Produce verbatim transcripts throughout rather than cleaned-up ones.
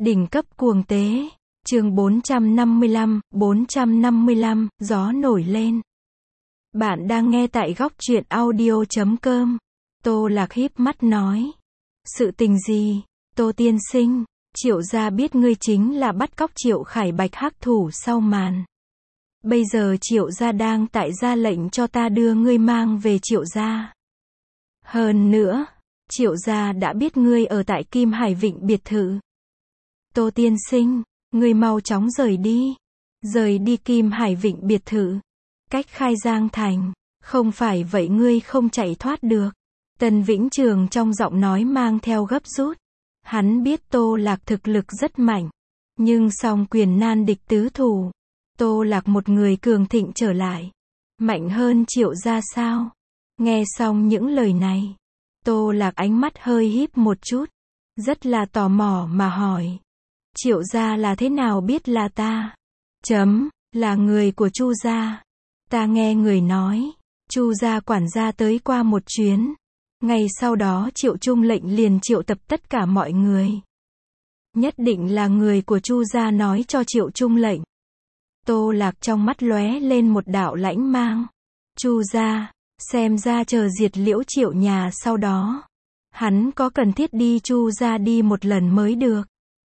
Đỉnh cấp cuồng tế. Chương bốn trăm năm mươi lăm, bốn trăm năm mươi lăm, gió nổi lên. Bạn đang nghe tại góc truyện audio chấm com. Tô Lạc híp mắt nói. Sự tình gì? Tô tiên sinh, Triệu gia biết ngươi chính là bắt cóc Triệu Khải Bạch hắc thủ sau màn. Bây giờ Triệu gia đang tại ra lệnh cho ta đưa ngươi mang về Triệu gia. Hơn nữa, Triệu gia đã biết ngươi ở tại Kim Hải Vịnh biệt thự. Tô tiên sinh, ngươi mau chóng rời đi. Rời đi Kim Hải Vịnh biệt thự. Cách Khai Giang thành. Không phải vậy ngươi không chạy thoát được. Tần Vĩnh Trường trong giọng nói mang theo gấp rút. Hắn biết Tô Lạc thực lực rất mạnh. Nhưng song quyền nan địch tứ thủ. Tô Lạc một người cường thịnh trở lại. Mạnh hơn Triệu gia sao? Nghe xong những lời này. Tô Lạc ánh mắt hơi híp một chút. Rất là tò mò mà hỏi. Triệu gia là thế nào biết là ta? Chấm, là người của Chu gia. Ta nghe người nói. Chu gia quản gia tới qua một chuyến. Ngay sau đó Triệu Trung lệnh liền triệu tập tất cả mọi người. Nhất định là người của Chu gia nói cho Triệu Trung lệnh. Tô Lạc trong mắt lóe lên một đạo lãnh mang. Chu gia, xem ra chờ diệt Liễu Triệu nhà sau đó. Hắn có cần thiết đi Chu gia đi một lần mới được.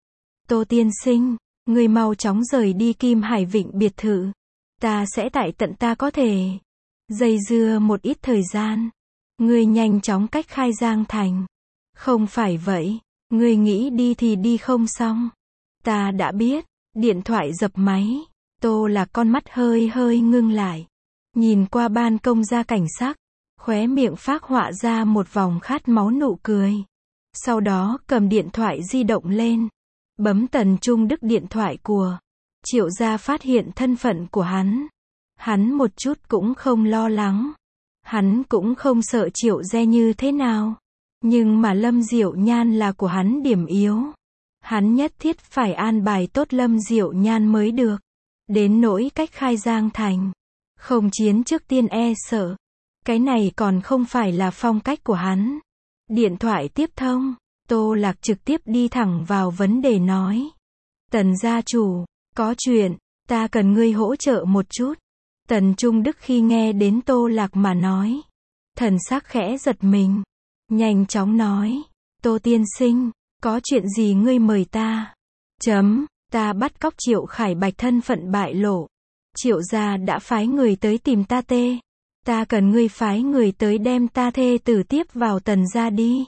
Tô tiên sinh, ngươi mau chóng rời đi Kim Hải Vịnh biệt thự. Ta sẽ tại tận ta có thể. Dây dưa một ít thời gian. Ngươi nhanh chóng cách Khai Giang thành. Không phải vậy, ngươi nghĩ đi thì đi không xong. Ta đã biết. Điện thoại dập máy. Tô Lạc con mắt hơi hơi ngưng lại. Nhìn qua ban công ra cảnh sắc. Khóe miệng phác họa ra một vòng khát máu nụ cười. Sau đó cầm điện thoại di động lên. Bấm Tần Trung Đức điện thoại của Triệu gia phát hiện thân phận của hắn. Hắn một chút cũng không lo lắng. Hắn cũng không sợ Triệu gia như thế nào. Nhưng mà Lâm Diệu Nhan là của hắn điểm yếu. Hắn nhất thiết phải an bài tốt Lâm Diệu Nhan mới được. Đến nỗi cách Khai Giang thành. Không chiến trước tiên e sợ. Cái này còn không phải là phong cách của hắn. Điện thoại tiếp thông. Tô Lạc trực tiếp đi thẳng vào vấn đề nói. Tần gia chủ, có chuyện, ta cần ngươi hỗ trợ một chút. Tần Trung Đức khi nghe đến Tô Lạc mà nói. Thần sắc khẽ giật mình. Nhanh chóng nói. Tô tiên sinh, có chuyện gì ngươi mời ta? Chấm, ta bắt cóc Triệu Khải Bạch thân phận bại lộ. Triệu gia đã phái người tới tìm ta tê. Ta cần ngươi phái người tới đem ta thê tử tiếp vào Tần gia đi.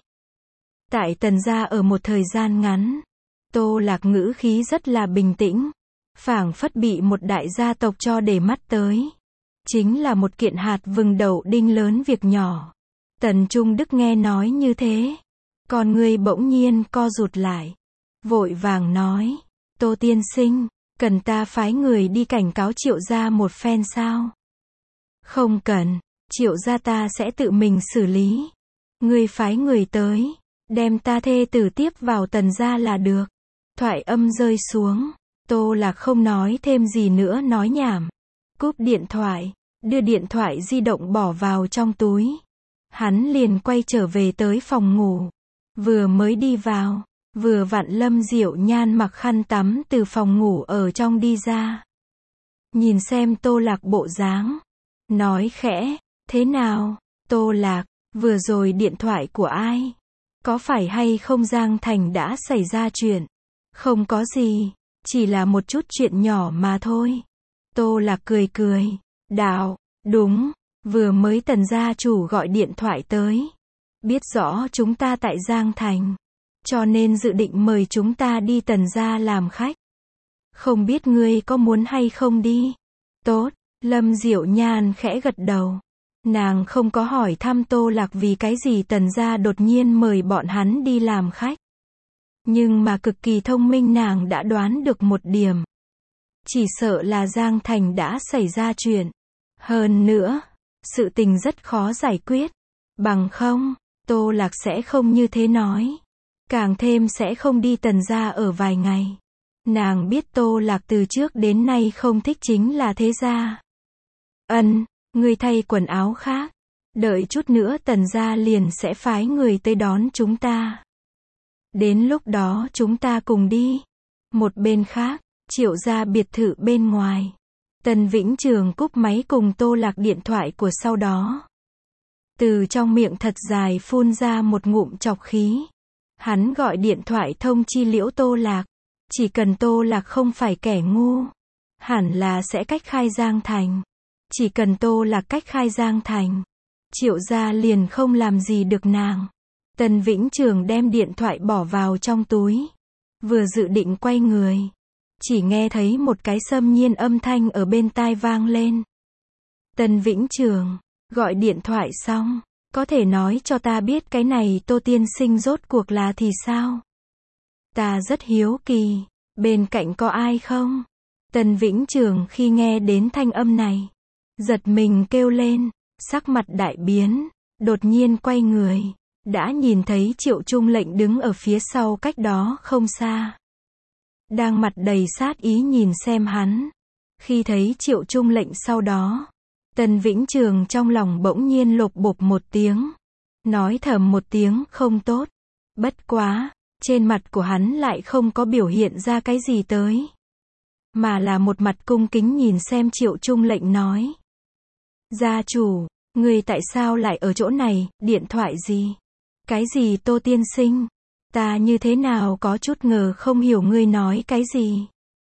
Tại Tần gia ở một thời gian ngắn. Tô Lạc ngữ khí rất là bình tĩnh. Phảng phất bị một đại gia tộc cho để mắt tới. Chính là một kiện hạt vừng đậu đinh lớn việc nhỏ. Tần Trung Đức nghe nói như thế. Còn người bỗng nhiên co rụt lại. Vội vàng nói. Tô tiên sinh, cần ta phái người đi cảnh cáo Triệu gia một phen sao? Không cần, Triệu gia ta sẽ tự mình xử lý. Ngươi phái người tới. Đem ta thê tử tiếp vào Tần gia là được. Thoại âm rơi xuống. Tô Lạc không nói thêm gì nữa nói nhảm. Cúp điện thoại. Đưa điện thoại di động bỏ vào trong túi. Hắn liền quay trở về tới phòng ngủ. Vừa mới đi vào. Vừa vặn Lâm Diệu Nhan mặc khăn tắm từ phòng ngủ ở trong đi ra. Nhìn xem Tô Lạc bộ dáng. Nói khẽ. Thế nào, Tô Lạc, vừa rồi điện thoại của ai? Có phải hay không Giang Thành đã xảy ra chuyện? Không có gì, chỉ là một chút chuyện nhỏ mà thôi. Tô Lạc cười cười, đạo, đúng, vừa mới Tần gia chủ gọi điện thoại tới. Biết rõ chúng ta tại Giang Thành, cho nên dự định mời chúng ta đi Tần gia làm khách. Không biết ngươi có muốn hay không đi? Tốt, Lâm Diệu Nhan khẽ gật đầu. Nàng không có hỏi thăm Tô Lạc vì cái gì Tần gia đột nhiên mời bọn hắn đi làm khách. Nhưng mà cực kỳ thông minh nàng đã đoán được một điểm. Chỉ sợ là Giang Thành đã xảy ra chuyện. Hơn nữa, sự tình rất khó giải quyết. Bằng không, Tô Lạc sẽ không như thế nói. Càng thêm sẽ không đi Tần gia ở vài ngày. Nàng biết Tô Lạc từ trước đến nay không thích chính là thế gia. Ân. Ngươi thay quần áo khác. Đợi chút nữa Tần gia liền sẽ phái người tới đón chúng ta. Đến lúc đó chúng ta cùng đi. Một bên khác, Triệu gia biệt thự bên ngoài. Tần Vĩnh Trường cúp máy cùng Tô Lạc điện thoại của sau đó. Từ trong miệng thật dài phun ra một ngụm trọc khí. Hắn gọi điện thoại thông chi Liễu Tô Lạc. Chỉ cần Tô Lạc không phải kẻ ngu, hẳn là sẽ cách khai Giang Thành. Chỉ cần Tô Lạc cách khai Giang Thành, Triệu gia liền không làm gì được nàng. Tần Vĩnh Trường đem điện thoại bỏ vào trong túi. Vừa dự định quay người, chỉ nghe thấy một cái xâm nhiên âm thanh ở bên tai vang lên. Tần Vĩnh Trường, gọi điện thoại xong, có thể nói cho ta biết cái này Tô tiên sinh rốt cuộc là thì sao? Ta rất hiếu kỳ, bên cạnh có ai không? Tần Vĩnh Trường khi nghe đến thanh âm này, giật mình kêu lên, sắc mặt đại biến, đột nhiên quay người, đã nhìn thấy Triệu Trung Lệnh đứng ở phía sau cách đó không xa. Đang mặt đầy sát ý nhìn xem hắn. Khi thấy Triệu Trung Lệnh sau đó, Tần Vĩnh Trường trong lòng bỗng nhiên lột bột một tiếng. Nói thầm một tiếng không tốt. Bất quá, trên mặt của hắn lại không có biểu hiện ra cái gì tới. Mà là một mặt cung kính nhìn xem Triệu Trung Lệnh nói. Gia chủ, người tại sao lại ở chỗ này, điện thoại gì? Cái gì Tô tiên sinh? Ta như thế nào có chút ngờ không hiểu ngươi nói cái gì.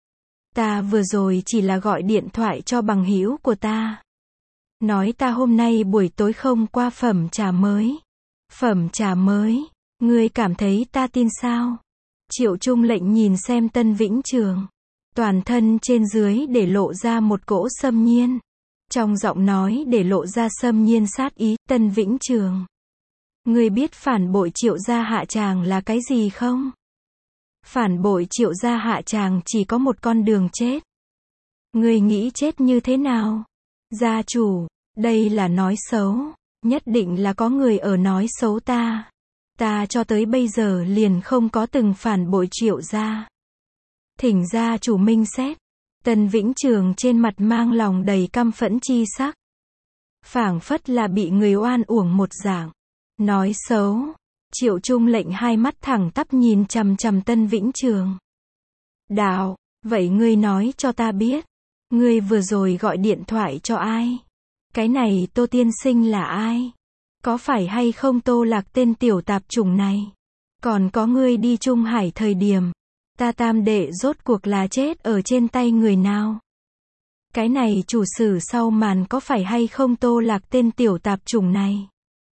Ta vừa rồi chỉ là gọi điện thoại cho bằng hữu của ta. Nói ta hôm nay buổi tối không qua phẩm trà mới. Phẩm trà mới, ngươi cảm thấy ta tin sao? Triệu Trung Lệnh nhìn xem Tân Vĩnh Trường. Toàn thân trên dưới để lộ ra một cỗ xâm nhiên. Trong giọng nói để lộ ra xâm nhiên sát ý. Tân Vĩnh Trường, ngươi biết phản bội Triệu gia hạ tràng là cái gì không? Phản bội Triệu gia hạ tràng chỉ có một con đường chết. Ngươi nghĩ chết như thế nào? Gia chủ, đây là nói xấu. Nhất định là có người ở nói xấu ta. Ta cho tới bây giờ liền không có từng phản bội Triệu gia. Thỉnh gia chủ minh xét. Tần Vĩnh Trường trên mặt mang lòng đầy căm phẫn chi sắc. Phảng phất là bị người oan uổng một dạng. Nói xấu. Triệu Trung Lệnh hai mắt thẳng tắp nhìn chằm chằm Tân Vĩnh Trường. Đạo, vậy ngươi nói cho ta biết. Ngươi vừa rồi gọi điện thoại cho ai? Cái này Tô tiên sinh là ai? Có phải hay không Tô Lạc tên tiểu tạp chủng này? Còn có ngươi đi Trung Hải thời điểm, ta tam đệ rốt cuộc là chết ở trên tay người nào? Cái này chủ sử sau màn có phải hay không Tô Lạc tên tiểu tạp chủng này?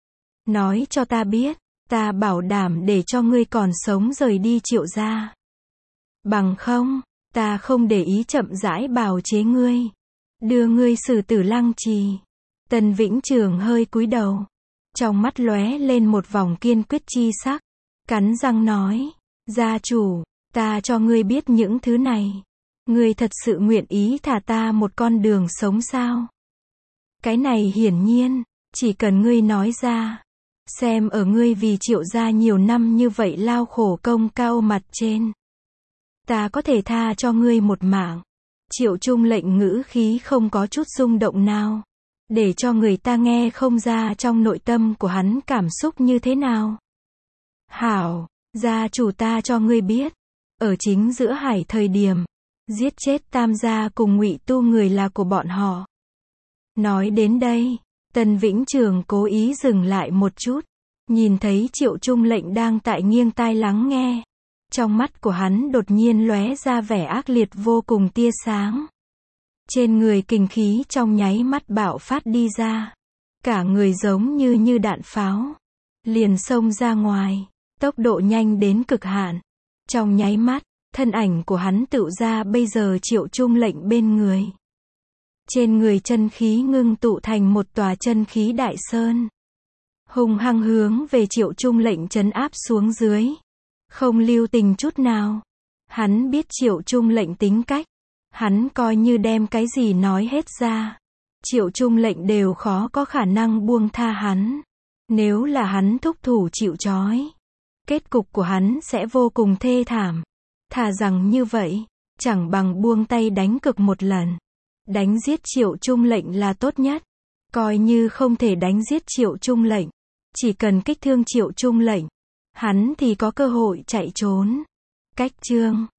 Nói cho ta biết, ta bảo đảm để cho ngươi còn sống rời đi Triệu gia. Bằng không, ta không để ý chậm rãi bào chế ngươi. Đưa ngươi xử tử Lăng Trì. Tần Vĩnh Trường hơi cúi đầu. Trong mắt lóe lên một vòng kiên quyết chi sắc. Cắn răng nói, gia chủ, ta cho ngươi biết những thứ này. Ngươi thật sự nguyện ý thả ta một con đường sống sao? Cái này hiển nhiên, chỉ cần ngươi nói ra. Xem ở ngươi vì Triệu gia nhiều năm như vậy lao khổ công cao mặt trên. Ta có thể tha cho ngươi một mạng. Triệu Trung Lệnh ngữ khí không có chút rung động nào. Để cho người ta nghe không ra trong nội tâm của hắn cảm xúc như thế nào. Hảo, gia chủ ta cho ngươi biết. Ở chính giữa hải thời điểm, giết chết Tam gia cùng Ngụy Tu người là của bọn họ. Nói đến đây, Tần Vĩnh Trường cố ý dừng lại một chút. Nhìn thấy Triệu Trung Lệnh đang tại nghiêng tai lắng nghe. Trong mắt của hắn đột nhiên lóe ra vẻ ác liệt vô cùng tia sáng. Trên người kình khí trong nháy mắt bạo phát đi ra. Cả người giống như như đạn pháo. Liền xông ra ngoài. Tốc độ nhanh đến cực hạn. Trong nháy mắt, thân ảnh của hắn tựu ra bây giờ Triệu Trung Lệnh bên người. Trên người chân khí ngưng tụ thành một tòa chân khí đại sơn. Hùng hăng hướng về Triệu Trung Lệnh trấn áp xuống dưới. Không lưu tình chút nào. Hắn biết Triệu Trung Lệnh tính cách. Hắn coi như đem cái gì nói hết ra. Triệu Trung Lệnh đều khó có khả năng buông tha hắn. Nếu là hắn thúc thủ chịu trói, kết cục của hắn sẽ vô cùng thê thảm. Thà rằng như vậy, chẳng bằng buông tay đánh cược một lần. Đánh giết Triệu Trung Lệnh là tốt nhất. Coi như không thể đánh giết Triệu Trung Lệnh, chỉ cần kích thương Triệu Trung Lệnh, hắn thì có cơ hội chạy trốn. Cách chương